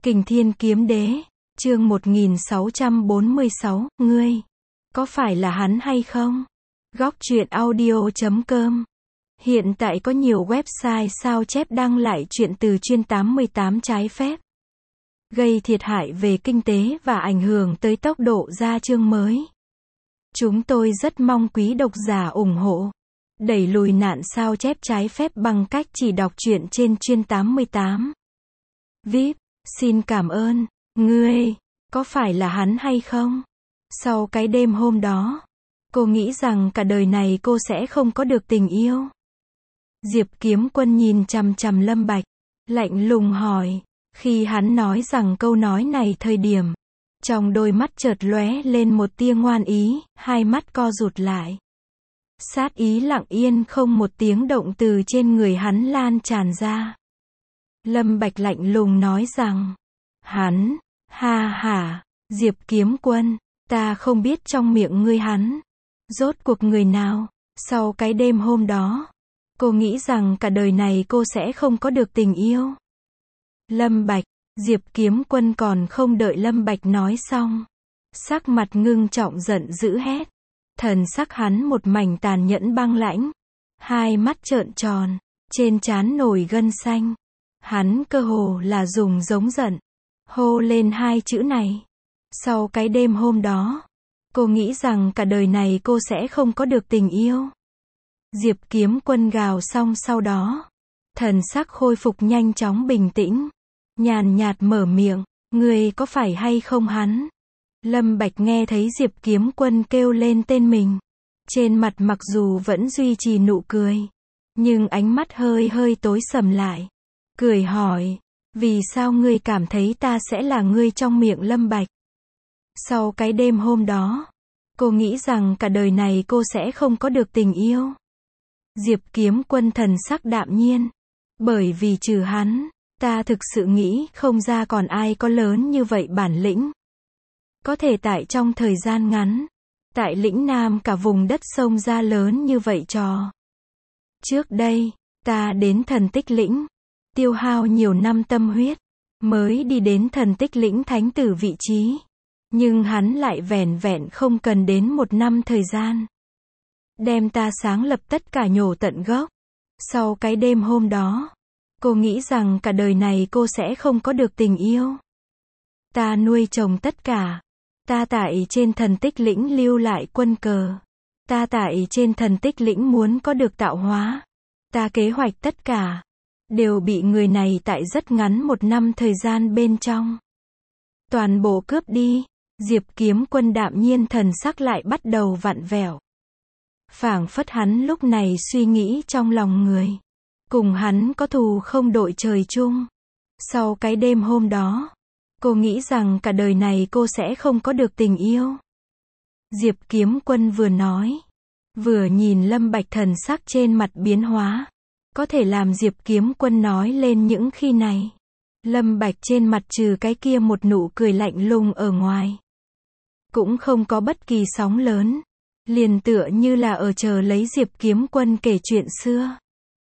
Kình Thiên Kiếm Đế, chương 1646, ngươi, có phải là hắn hay không? Góc truyện audio.com. Hiện tại có nhiều website sao chép đăng lại chuyện từ chuyên 88 trái phép, gây thiệt hại về kinh tế và ảnh hưởng tới tốc độ ra chương mới. Chúng tôi rất mong quý độc giả ủng hộ, đẩy lùi nạn sao chép trái phép bằng cách chỉ đọc truyện trên chuyên 88. VIP, xin cảm ơn. Ngươi, có phải là hắn hay không? Sau cái đêm hôm đó, cô nghĩ rằng cả đời này cô sẽ không có được tình yêu. Diệp Kiếm Quân nhìn chằm chằm Lâm Bạch, lạnh lùng hỏi. Khi hắn nói rằng câu nói này thời điểm, trong đôi mắt chợt lóe lên một tia ngoan ý, hai mắt co rụt lại. Sát ý lặng yên không một tiếng động từ trên người hắn lan tràn ra. Lâm Bạch lạnh lùng nói rằng, hắn, ha ha, Diệp Kiếm Quân, ta không biết trong miệng ngươi hắn, rốt cuộc người nào. Sau cái đêm hôm đó, cô nghĩ rằng cả đời này cô sẽ không có được tình yêu. Lâm Bạch, Diệp Kiếm Quân còn không đợi Lâm Bạch nói xong, sắc mặt ngưng trọng giận dữ hét. Thần sắc hắn một mảnh tàn nhẫn băng lãnh, hai mắt trợn tròn, trên trán nổi gân xanh. Hắn cơ hồ là dùng giống giận, hô lên hai chữ này. Sau cái đêm hôm đó, cô nghĩ rằng cả đời này cô sẽ không có được tình yêu. Diệp Kiếm Quân gào xong sau đó, thần sắc khôi phục nhanh chóng bình tĩnh, nhàn nhạt mở miệng, ngươi có phải hay không hắn? Lâm Bạch nghe thấy Diệp Kiếm Quân kêu lên tên mình, trên mặt mặc dù vẫn duy trì nụ cười, nhưng ánh mắt hơi hơi tối sầm lại, cười hỏi, vì sao ngươi cảm thấy ta sẽ là ngươi trong miệng Lâm Bạch? Sau cái đêm hôm đó, cô nghĩ rằng cả đời này cô sẽ không có được tình yêu. Diệp Kiếm Quân thần sắc đạm nhiên, bởi vì trừ hắn, ta thực sự nghĩ không ra còn ai có lớn như vậy bản lĩnh. Có thể tại trong thời gian ngắn, tại lĩnh Nam cả vùng đất sông ra lớn như vậy trò. Trước đây, ta đến Thần Tích Lĩnh, tiêu hao nhiều năm tâm huyết, mới đi đến Thần Tích Lĩnh thánh tử vị trí. Nhưng hắn lại vẻn vẹn không cần đến 1 năm thời gian, đem ta sáng lập tất cả nhổ tận gốc. Sau cái đêm hôm đó, cô nghĩ rằng cả đời này cô sẽ không có được tình yêu. Ta nuôi trồng tất cả. Ta tại trên Thần Tích Lĩnh lưu lại quân cờ. Ta tại trên Thần Tích Lĩnh muốn có được tạo hóa. Ta kế hoạch tất cả, đều bị người này tại rất ngắn 1 năm thời gian bên trong, toàn bộ cướp đi. Diệp Kiếm Quân đạm nhiên thần sắc lại bắt đầu vặn vẹo. Phảng phất hắn lúc này suy nghĩ trong lòng người, cùng hắn có thù không đội trời chung. Sau cái đêm hôm đó, cô nghĩ rằng cả đời này cô sẽ không có được tình yêu. Diệp Kiếm Quân vừa nói, vừa nhìn Lâm Bạch thần sắc trên mặt biến hóa. Có thể làm Diệp Kiếm Quân nói lên những khi này, Lâm Bạch trên mặt trừ cái kia một nụ cười lạnh lùng ở ngoài, cũng không có bất kỳ sóng lớn, liền tựa như là ở chờ lấy Diệp Kiếm Quân kể chuyện xưa.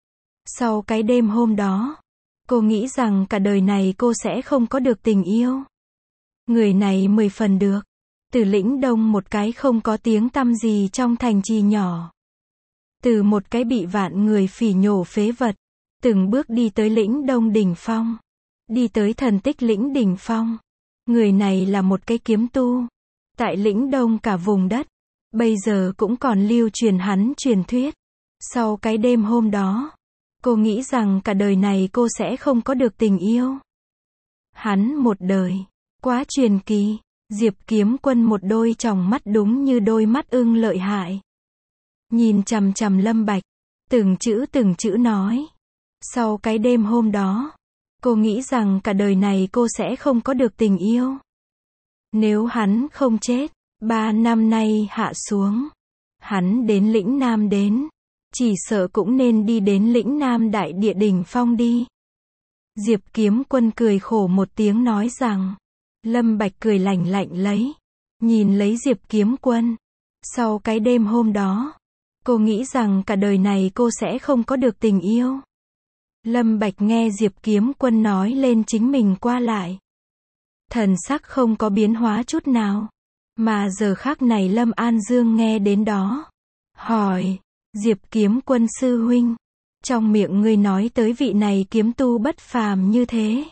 Sau cái đêm hôm đó, cô nghĩ rằng cả đời này cô sẽ không có được tình yêu. Người này 10 phần được, từ lĩnh Đông một cái không có tiếng tăm gì trong thành trì nhỏ, từ một cái bị vạn người phỉ nhổ phế vật, từng bước đi tới lĩnh Đông đỉnh phong, đi tới Thần Tích Lĩnh đỉnh phong. Người này là một cái kiếm tu, tại lĩnh Đông cả vùng đất, bây giờ cũng còn lưu truyền hắn truyền thuyết. Sau cái đêm hôm đó, cô nghĩ rằng cả đời này cô sẽ không có được tình yêu. Hắn một đời, quá truyền kỳ. Diệp Kiếm Quân một đôi tròng mắt đúng như đôi mắt ưng lợi hại, nhìn chằm chằm Lâm Bạch, từng chữ nói. Sau cái đêm hôm đó, cô nghĩ rằng cả đời này cô sẽ không có được tình yêu. Nếu hắn không chết, 3 năm nay hạ xuống, hắn đến lĩnh Nam đến, chỉ sợ cũng nên đi đến lĩnh Nam đại địa đỉnh phong đi. Diệp Kiếm Quân cười khổ một tiếng nói rằng. Lâm Bạch cười lạnh lạnh lấy, nhìn lấy Diệp Kiếm Quân. Sau cái đêm hôm đó, cô nghĩ rằng cả đời này cô sẽ không có được tình yêu. Lâm Bạch nghe Diệp Kiếm Quân nói lên chính mình qua lại, Thần sắc không có biến hóa chút nào. Mà giờ khắc này Lâm An Dương nghe đến đó. Hỏi, Diệp Kiếm Quân sư huynh, trong miệng ngươi nói tới vị này kiếm tu bất phàm như thế.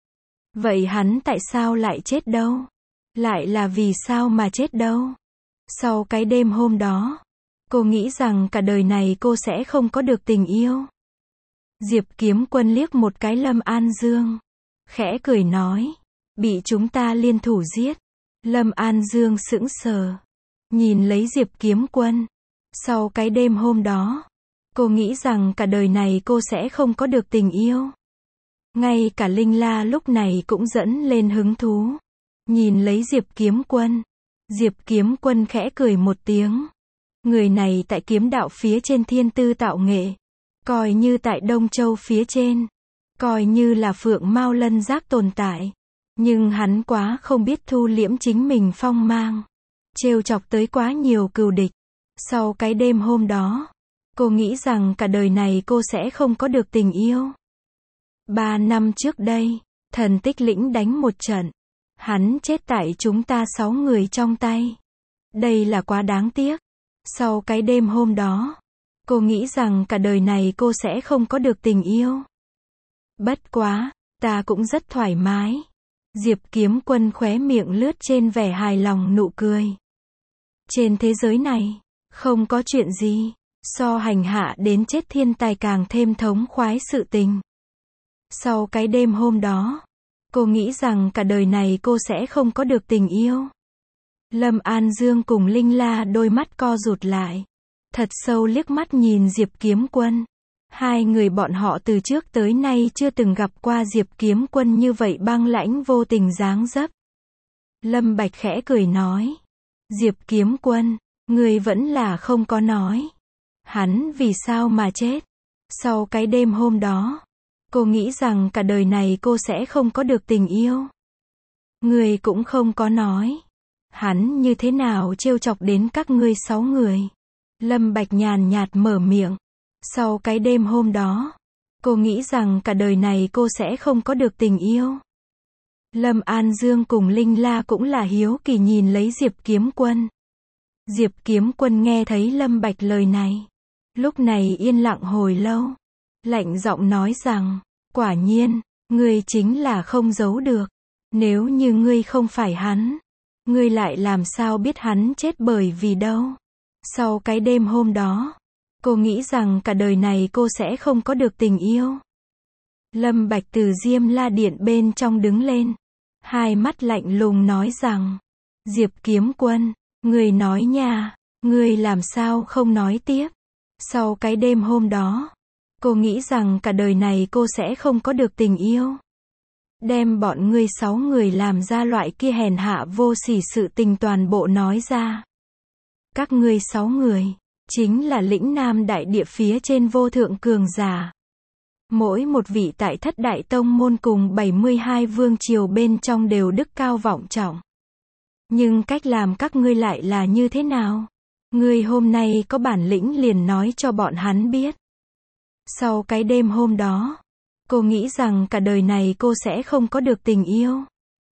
Vậy hắn tại sao lại chết đâu? Lại là vì sao mà chết đâu? Sau cái đêm hôm đó, cô nghĩ rằng cả đời này cô sẽ không có được tình yêu. Diệp Kiếm Quân liếc một cái Lâm An Dương, khẽ cười nói, bị chúng ta liên thủ giết. Lâm An Dương sững sờ, nhìn lấy Diệp Kiếm Quân. Sau cái đêm hôm đó, cô nghĩ rằng cả đời này cô sẽ không có được tình yêu. Ngay cả Linh La lúc này cũng dẫn lên hứng thú. Nhìn lấy Diệp Kiếm Quân. Diệp Kiếm Quân khẽ cười một tiếng. Người này tại kiếm đạo phía trên thiên tư tạo nghệ. Coi như tại Đông Châu phía trên. Coi như là Phượng Mao Lân Giác tồn tại. Nhưng hắn quá không biết thu liễm chính mình phong mang. Trêu chọc tới quá nhiều cừu địch. Sau cái đêm hôm đó, cô nghĩ rằng cả đời này cô sẽ không có được tình yêu. 3 năm trước đây, Thần Tích Lĩnh đánh một trận. Hắn chết tại chúng ta 6 người trong tay. Đây là quá đáng tiếc. Sau cái đêm hôm đó, cô nghĩ rằng cả đời này cô sẽ không có được tình yêu. Bất quá, ta cũng rất thoải mái. Diệp Kiếm Quân khóe miệng lướt trên vẻ hài lòng nụ cười. Trên thế giới này, không có chuyện gì so hành hạ đến chết thiên tài càng thêm thống khoái sự tình. Sau cái đêm hôm đó, cô nghĩ rằng cả đời này cô sẽ không có được tình yêu. Lâm An Dương cùng Linh La đôi mắt co rụt lại. Thật sâu liếc mắt nhìn Diệp Kiếm Quân. Hai người bọn họ từ trước tới nay chưa từng gặp qua Diệp Kiếm Quân như vậy băng lãnh vô tình dáng dấp. Lâm Bạch khẽ cười nói. Diệp Kiếm Quân, người vẫn là không có nói. Hắn vì sao mà chết? Sau cái đêm hôm đó, cô nghĩ rằng cả đời này cô sẽ không có được tình yêu. Người cũng không có nói. Hắn như thế nào trêu chọc đến các ngươi 6 người? Lâm Bạch nhàn nhạt mở miệng. Sau cái đêm hôm đó, cô nghĩ rằng cả đời này cô sẽ không có được tình yêu. Lâm An Dương cùng Linh La cũng là hiếu kỳ nhìn lấy Diệp Kiếm Quân. Diệp Kiếm Quân nghe thấy Lâm Bạch lời này. Lúc này yên lặng hồi lâu. Lạnh giọng nói rằng, quả nhiên, ngươi chính là không giấu được. Nếu như ngươi không phải hắn, ngươi lại làm sao biết hắn chết bởi vì đâu. Sau cái đêm hôm đó, cô nghĩ rằng cả đời này cô sẽ không có được tình yêu. Lâm Bạch từ Diêm La Điện bên trong đứng lên. Hai mắt lạnh lùng nói rằng, Diệp Kiếm Quân, ngươi nói nha, ngươi làm sao không nói tiếp. Sau cái đêm hôm đó, cô nghĩ rằng cả đời này cô sẽ không có được tình yêu. Đem bọn ngươi 6 người làm ra loại kia hèn hạ vô sỉ sự tình toàn bộ nói ra. Các ngươi 6 người, chính là lĩnh Nam Đại Địa phía trên vô thượng cường giả. Mỗi một vị tại Thất Đại Tông môn cùng 72 vương triều bên trong đều đức cao vọng trọng. Nhưng cách làm các ngươi lại là như thế nào? Ngươi hôm nay có bản lĩnh liền nói cho bọn hắn biết. Sau cái đêm hôm đó, cô nghĩ rằng cả đời này cô sẽ không có được tình yêu.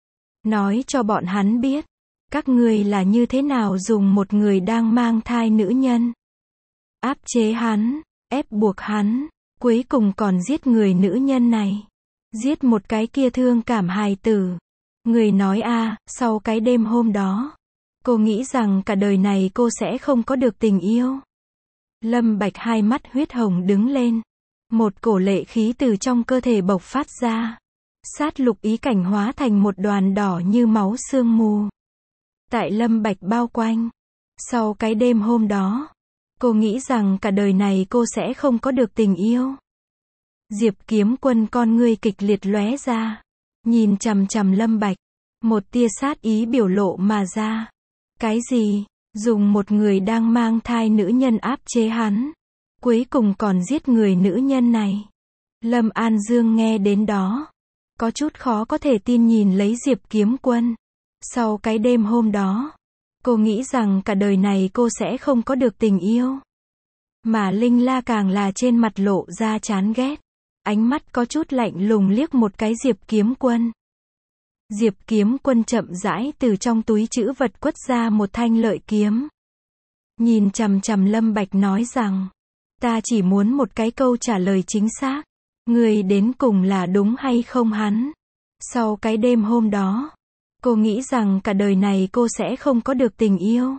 Nói cho bọn hắn biết, các ngươi là như thế nào dùng một người đang mang thai nữ nhân. Áp chế hắn, ép buộc hắn, cuối cùng còn giết người nữ nhân này. Giết một cái kia thương cảm hài tử. Người nói sau cái đêm hôm đó, cô nghĩ rằng cả đời này cô sẽ không có được tình yêu. Lâm Bạch hai mắt huyết hồng đứng lên. Một cổ lệ khí từ trong cơ thể bộc phát ra. Sát lục ý cảnh hóa thành một đoàn đỏ như máu sương mù. Tại Lâm Bạch bao quanh. Sau cái đêm hôm đó, cô nghĩ rằng cả đời này cô sẽ không có được tình yêu. Diệp Kiếm Quân con ngươi kịch liệt lóe ra. Nhìn chằm chằm Lâm Bạch. Một tia sát ý biểu lộ mà ra. Cái gì? Dùng một người đang mang thai nữ nhân áp chế hắn. Cuối cùng còn giết người nữ nhân này. Lâm An Dương nghe đến đó. Có chút khó có thể tin nhìn lấy Diệp Kiếm Quân. Sau cái đêm hôm đó, cô nghĩ rằng cả đời này cô sẽ không có được tình yêu. Mà Linh La càng là trên mặt lộ ra chán ghét. Ánh mắt có chút lạnh lùng liếc một cái Diệp Kiếm Quân. Diệp Kiếm Quân chậm rãi từ trong túi trữ vật quất ra một thanh lợi kiếm. Nhìn chằm chằm Lâm Bạch nói rằng, ta chỉ muốn một cái câu trả lời chính xác. Ngươi đến cùng là đúng hay không hắn? Sau cái đêm hôm đó, cô nghĩ rằng cả đời này cô sẽ không có được tình yêu.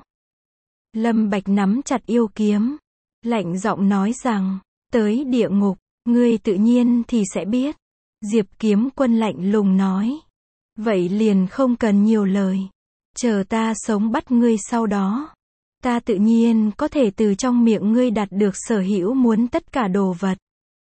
Lâm Bạch nắm chặt yêu kiếm, lạnh giọng nói rằng, tới địa ngục, ngươi tự nhiên thì sẽ biết. Diệp Kiếm Quân lạnh lùng nói, vậy liền không cần nhiều lời. Chờ ta sống bắt ngươi sau đó. Ta tự nhiên có thể từ trong miệng ngươi đạt được sở hữu muốn tất cả đồ vật.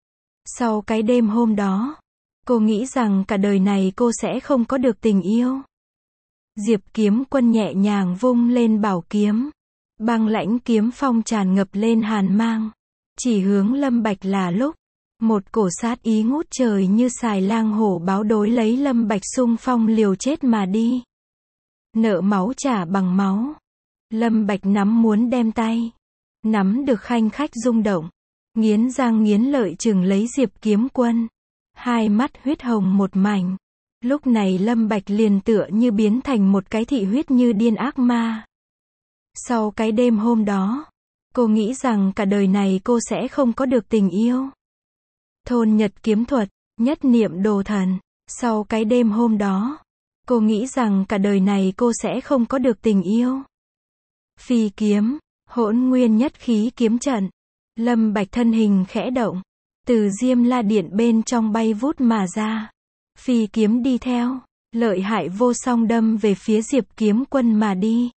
Sau cái đêm hôm đó, cô nghĩ rằng cả đời này cô sẽ không có được tình yêu. Diệp Kiếm Quân nhẹ nhàng vung lên bảo kiếm. Băng lãnh kiếm phong tràn ngập lên hàn mang. Chỉ hướng Lâm Bạch là lúc, một cổ sát ý ngút trời như xài lang hổ báo đối lấy Lâm Bạch xung phong liều chết mà đi. Nợ máu trả bằng máu. Lâm Bạch nắm muốn đem tay. Nắm được khanh khách rung động. Nghiến răng nghiến lợi chừng lấy Diệp Kiếm Quân. Hai mắt huyết hồng một mảnh. Lúc này Lâm Bạch liền tựa như biến thành một cái thị huyết như điên ác ma. Sau cái đêm hôm đó, cô nghĩ rằng cả đời này cô sẽ không có được tình yêu. Thôn Nhật kiếm thuật, nhất niệm đồ thần. Sau cái đêm hôm đó, cô nghĩ rằng cả đời này cô sẽ không có được tình yêu. Phi kiếm, hỗn nguyên nhất khí kiếm trận. Lâm Bạch thân hình khẽ động, từ Diêm La Điện bên trong bay vút mà ra. Phi kiếm đi theo, lợi hại vô song đâm về phía Diệp Kiếm Quân mà đi.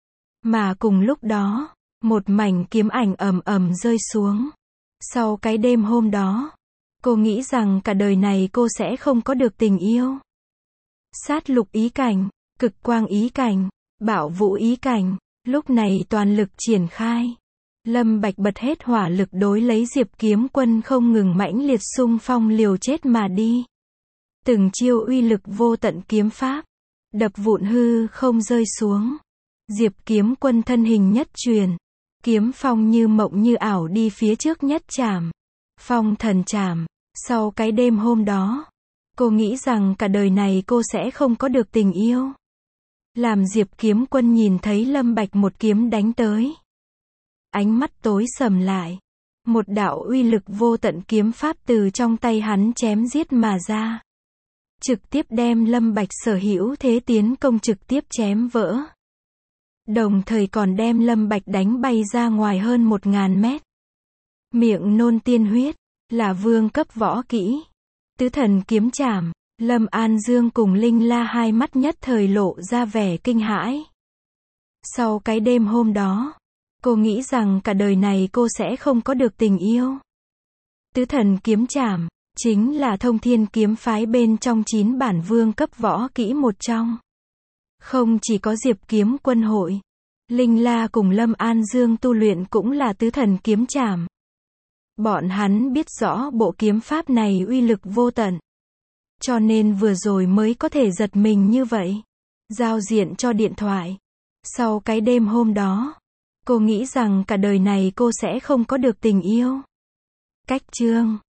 Mà cùng lúc đó, một mảnh kiếm ảnh ầm ầm rơi xuống. Sau cái đêm hôm đó, cô nghĩ rằng cả đời này cô sẽ không có được tình yêu. Sát lục ý cảnh, cực quang ý cảnh, bạo vũ ý cảnh, lúc này toàn lực triển khai. Lâm Bạch bật hết hỏa lực đối lấy Diệp Kiếm Quân không ngừng mãnh liệt xung phong liều chết mà đi. Từng chiêu uy lực vô tận kiếm pháp, đập vụn hư không rơi xuống. Diệp Kiếm Quân thân hình nhất truyền, kiếm phong như mộng như ảo đi phía trước nhất chạm. Phong thần chạm. Sau cái đêm hôm đó, cô nghĩ rằng cả đời này cô sẽ không có được tình yêu. Làm Diệp Kiếm Quân nhìn thấy Lâm Bạch một kiếm đánh tới. Ánh mắt tối sầm lại. Một đạo uy lực vô tận kiếm pháp từ trong tay hắn chém giết mà ra. Trực tiếp đem Lâm Bạch sở hữu thế tiến công trực tiếp chém vỡ. Đồng thời còn đem Lâm Bạch đánh bay ra ngoài hơn 1000 mét. Miệng nôn tiên huyết, là vương cấp võ kỹ. Tứ thần kiếm trảm, Lâm An Dương cùng Linh La hai mắt nhất thời lộ ra vẻ kinh hãi. Sau cái đêm hôm đó, cô nghĩ rằng cả đời này cô sẽ không có được tình yêu. Tứ thần kiếm trảm, chính là Thông Thiên kiếm phái bên trong 9 bản vương cấp võ kỹ một trong. Không chỉ có Diệp Kiếm Quân hội, Linh La cùng Lâm An Dương tu luyện cũng là tứ thần kiếm trảm. Bọn hắn biết rõ bộ kiếm pháp này uy lực vô tận. Cho nên vừa rồi mới có thể giật mình như vậy. Giao diện cho điện thoại. Sau cái đêm hôm đó, cô nghĩ rằng cả đời này cô sẽ không có được tình yêu. Cách chương